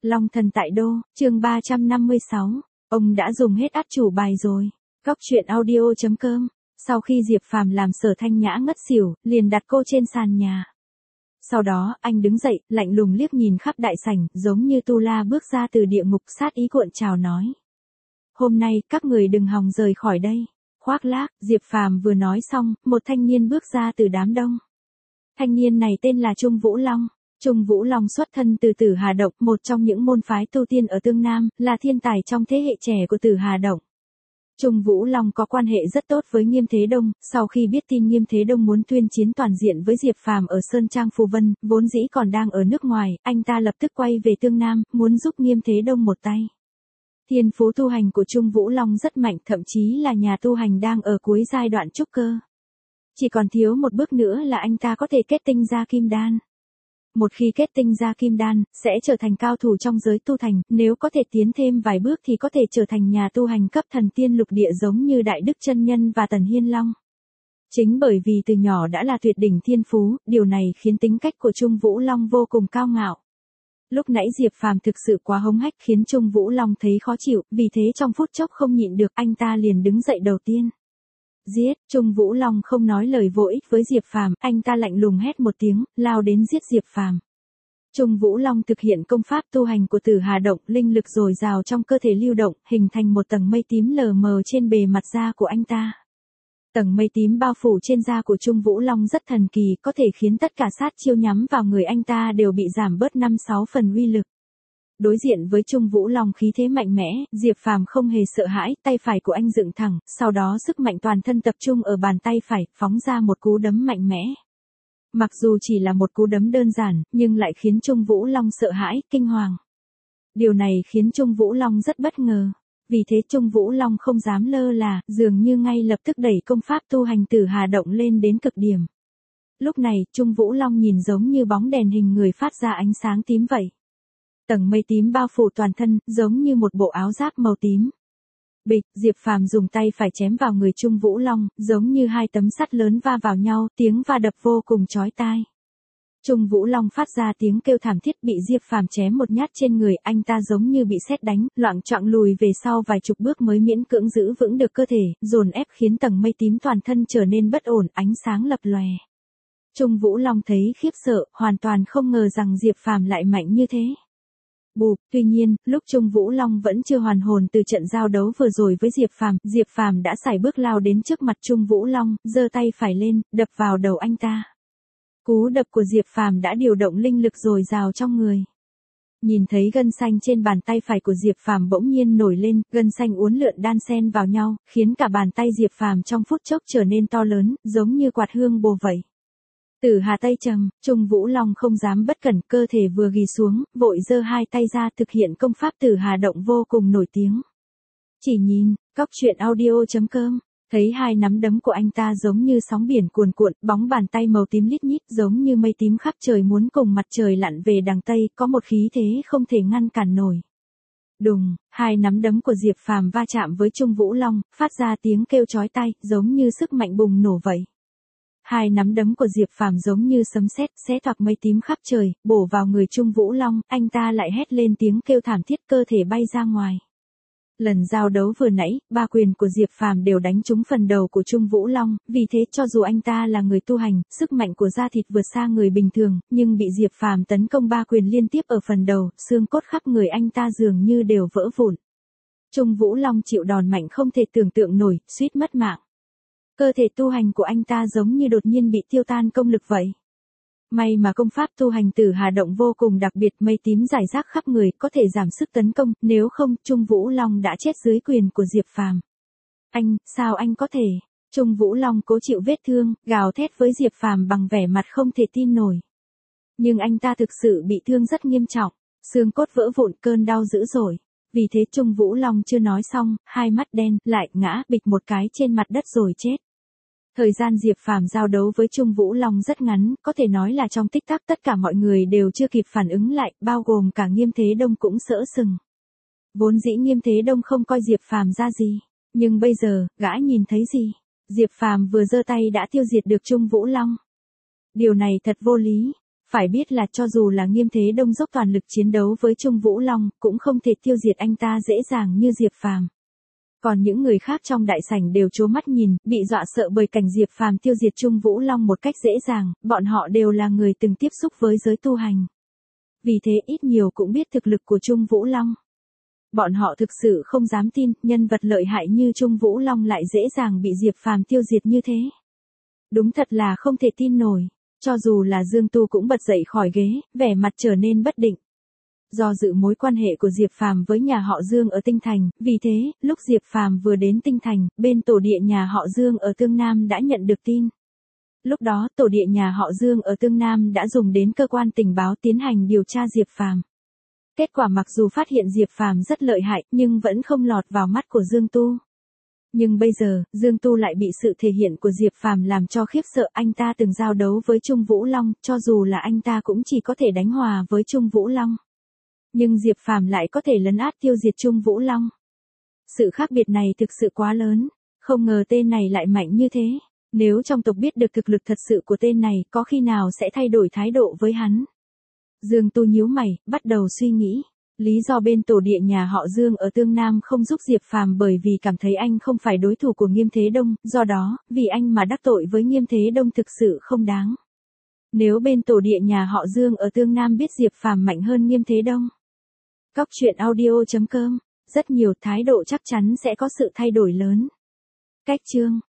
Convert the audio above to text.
Long thần tại đô, chương 356. Ông đã dùng hết át chủ bài rồi. Góc truyện audio.com. Sau khi Diệp Phàm làm Sở Thanh Nhã ngất xỉu, liền đặt cô trên sàn nhà. Sau đó, anh đứng dậy, lạnh lùng liếc nhìn khắp đại sảnh, giống như Tu La bước ra từ địa ngục, sát ý cuộn trào nói. Hôm nay, các người đừng hòng rời khỏi đây. Khoác lác, Diệp Phàm vừa nói xong, một thanh niên bước ra từ đám đông. Thanh niên này tên là Trung Vũ Long. Trung Vũ Long xuất thân từ Tử Hà Động, một trong những môn phái tu tiên ở Tương Nam, là thiên tài trong thế hệ trẻ của Tử Hà Động. Trung Vũ Long có quan hệ rất tốt với Nghiêm Thế Đông, sau khi biết tin Nghiêm Thế Đông muốn tuyên chiến toàn diện với Diệp Phàm ở Sơn Trang Phù Vân, vốn dĩ còn đang ở nước ngoài, anh ta lập tức quay về Tương Nam, muốn giúp Nghiêm Thế Đông một tay. Thiên phú tu hành của Trung Vũ Long rất mạnh, thậm chí là nhà tu hành đang ở cuối giai đoạn trúc cơ. Chỉ còn thiếu một bước nữa là anh ta có thể kết tinh ra kim đan. Một khi kết tinh ra kim đan, sẽ trở thành cao thủ trong giới tu thành, nếu có thể tiến thêm vài bước thì có thể trở thành nhà tu hành cấp thần tiên lục địa giống như Đại Đức Chân Nhân và Tần Hiên Long. Chính bởi vì từ nhỏ đã là tuyệt đỉnh thiên phú, điều này khiến tính cách của Trung Vũ Long vô cùng cao ngạo. Lúc nãy Diệp Phàm thực sự quá hống hách khiến Trung Vũ Long thấy khó chịu, vì thế trong phút chốc không nhịn được anh ta liền đứng dậy đầu tiên. Giết, Trung Vũ Long không nói lời vô ích với Diệp Phàm, anh ta lạnh lùng hét một tiếng, lao đến giết Diệp Phàm. Trung Vũ Long thực hiện công pháp tu hành của Tử Hà Động, linh lực dồi dào trong cơ thể lưu động, hình thành một tầng mây tím lờ mờ trên bề mặt da của anh ta. Tầng mây tím bao phủ trên da của Trung Vũ Long rất thần kỳ, có thể khiến tất cả sát chiêu nhắm vào người anh ta đều bị giảm bớt 5-6 phần uy lực. Đối diện với Trung Vũ Long khí thế mạnh mẽ, Diệp Phàm không hề sợ hãi, tay phải của anh dựng thẳng, sau đó sức mạnh toàn thân tập trung ở bàn tay phải, phóng ra một cú đấm mạnh mẽ. Mặc dù chỉ là một cú đấm đơn giản, nhưng lại khiến Trung Vũ Long sợ hãi, kinh hoàng. Điều này khiến Trung Vũ Long rất bất ngờ. Vì thế Trung Vũ Long không dám lơ là, dường như ngay lập tức đẩy công pháp tu hành Tử Hà Động lên đến cực điểm. Lúc này, Trung Vũ Long nhìn giống như bóng đèn hình người phát ra ánh sáng tím vậy. Tầng mây tím bao phủ toàn thân, giống như một bộ áo giáp màu tím. Bịch, Diệp Phàm dùng tay phải chém vào người Trung Vũ Long, giống như hai tấm sắt lớn va vào nhau, tiếng va đập vô cùng chói tai. Trung Vũ Long phát ra tiếng kêu thảm thiết, bị Diệp Phàm chém một nhát trên người, anh ta giống như bị sét đánh, loạng choạng lùi về sau vài chục bước mới miễn cưỡng giữ vững được cơ thể, dồn ép khiến tầng mây tím toàn thân trở nên bất ổn, ánh sáng lập lòe. Trung Vũ Long thấy khiếp sợ, hoàn toàn không ngờ rằng Diệp Phàm lại mạnh như thế. Bụp, tuy nhiên, lúc Trung Vũ Long vẫn chưa hoàn hồn từ trận giao đấu vừa rồi với Diệp Phàm đã sải bước lao đến trước mặt Trung Vũ Long, giơ tay phải lên, đập vào đầu anh ta. Cú đập của Diệp Phàm đã điều động linh lực dồi dào trong người. Nhìn thấy gân xanh trên bàn tay phải của Diệp Phàm bỗng nhiên nổi lên, gân xanh uốn lượn đan xen vào nhau, khiến cả bàn tay Diệp Phàm trong phút chốc trở nên to lớn, giống như quạt hương bồ vậy. Tử Hà Tây Trầm, Trung Vũ Long không dám bất cẩn, cơ thể vừa ghi xuống, vội giơ hai tay ra thực hiện công pháp Tử Hà Động vô cùng nổi tiếng. Chỉ nhìn, góc truyện audio.com, thấy hai nắm đấm của anh ta giống như sóng biển cuồn cuộn, bóng bàn tay màu tím lít nhít giống như mây tím khắp trời muốn cùng mặt trời lặn về đằng Tây, có một khí thế không thể ngăn cản nổi. Đùng, hai nắm đấm của Diệp Phàm va chạm với Trung Vũ Long, phát ra tiếng kêu chói tai, giống như sức mạnh bùng nổ vậy. Hai nắm đấm của Diệp Phàm giống như sấm sét, xé toạc mây tím khắp trời, bổ vào người Trung Vũ Long, anh ta lại hét lên tiếng kêu thảm thiết, cơ thể bay ra ngoài. Lần giao đấu vừa nãy, ba quyền của Diệp Phàm đều đánh trúng phần đầu của Trung Vũ Long, vì thế cho dù anh ta là người tu hành, sức mạnh của da thịt vượt xa người bình thường, nhưng bị Diệp Phàm tấn công ba quyền liên tiếp ở phần đầu, xương cốt khắp người anh ta dường như đều vỡ vụn. Trung Vũ Long chịu đòn mạnh không thể tưởng tượng nổi, suýt mất mạng. Cơ thể tu hành của anh ta giống như đột nhiên bị tiêu tan công lực vậy. May mà công pháp tu hành Tử Hà Động vô cùng đặc biệt, mây tím rải rác khắp người, có thể giảm sức tấn công, nếu không, Trung Vũ Long đã chết dưới quyền của Diệp Phàm. Sao anh có thể? Trung Vũ Long cố chịu vết thương, gào thét với Diệp Phàm bằng vẻ mặt không thể tin nổi. Nhưng anh ta thực sự bị thương rất nghiêm trọng, xương cốt vỡ vụn, cơn đau dữ dội. Vì thế Trung Vũ Long chưa nói xong, hai mắt đen, lại ngã bịch một cái trên mặt đất rồi chết. Thời gian Diệp Phàm giao đấu với Trung Vũ Long rất ngắn, có thể nói là trong tích tắc tất cả mọi người đều chưa kịp phản ứng lại, bao gồm cả Nghiêm Thế Đông cũng sỡ sừng. Vốn dĩ Nghiêm Thế Đông không coi Diệp Phàm ra gì, nhưng bây giờ, gã nhìn thấy gì? Diệp Phàm vừa giơ tay đã tiêu diệt được Trung Vũ Long. Điều này thật vô lý. Phải biết là cho dù là Nghiêm Thế Đông dốc toàn lực chiến đấu với Trung Vũ Long, cũng không thể tiêu diệt anh ta dễ dàng như Diệp Phàm. Còn những người khác trong đại sảnh đều trố mắt nhìn, bị dọa sợ bởi cảnh Diệp Phàm tiêu diệt Trung Vũ Long một cách dễ dàng, bọn họ đều là người từng tiếp xúc với giới tu hành. Vì thế ít nhiều cũng biết thực lực của Trung Vũ Long. Bọn họ thực sự không dám tin, nhân vật lợi hại như Trung Vũ Long lại dễ dàng bị Diệp Phàm tiêu diệt như thế. Đúng thật là không thể tin nổi. Cho dù là Dương Tu cũng bật dậy khỏi ghế, vẻ mặt trở nên bất định. Do dự mối quan hệ của Diệp Phàm với nhà họ Dương ở Tinh Thành, vì thế, lúc Diệp Phàm vừa đến Tinh Thành, bên tổ địa nhà họ Dương ở Tương Nam đã nhận được tin. Lúc đó, tổ địa nhà họ Dương ở Tương Nam đã dùng đến cơ quan tình báo tiến hành điều tra Diệp Phàm. Kết quả mặc dù phát hiện Diệp Phàm rất lợi hại, nhưng vẫn không lọt vào mắt của Dương Tu. Nhưng bây giờ, Dương Tu lại bị sự thể hiện của Diệp Phàm làm cho khiếp sợ. Anh ta từng giao đấu với Trung Vũ Long, cho dù là anh ta cũng chỉ có thể đánh hòa với Trung Vũ Long. Nhưng Diệp Phàm lại có thể lấn át tiêu diệt Trung Vũ Long. Sự khác biệt này thực sự quá lớn, không ngờ tên này lại mạnh như thế. Nếu trong tộc biết được thực lực thật sự của tên này, có khi nào sẽ thay đổi thái độ với hắn. Dương Tu nhíu mày, bắt đầu suy nghĩ. Lý do bên tổ địa nhà họ Dương ở Tương Nam không giúp Diệp Phàm bởi vì cảm thấy anh không phải đối thủ của Nghiêm Thế Đông, do đó, vì anh mà đắc tội với Nghiêm Thế Đông thực sự không đáng. Nếu bên tổ địa nhà họ Dương ở Tương Nam biết Diệp Phàm mạnh hơn Nghiêm Thế Đông. Cóc truyện audio.com, rất nhiều thái độ chắc chắn sẽ có sự thay đổi lớn. Cách chương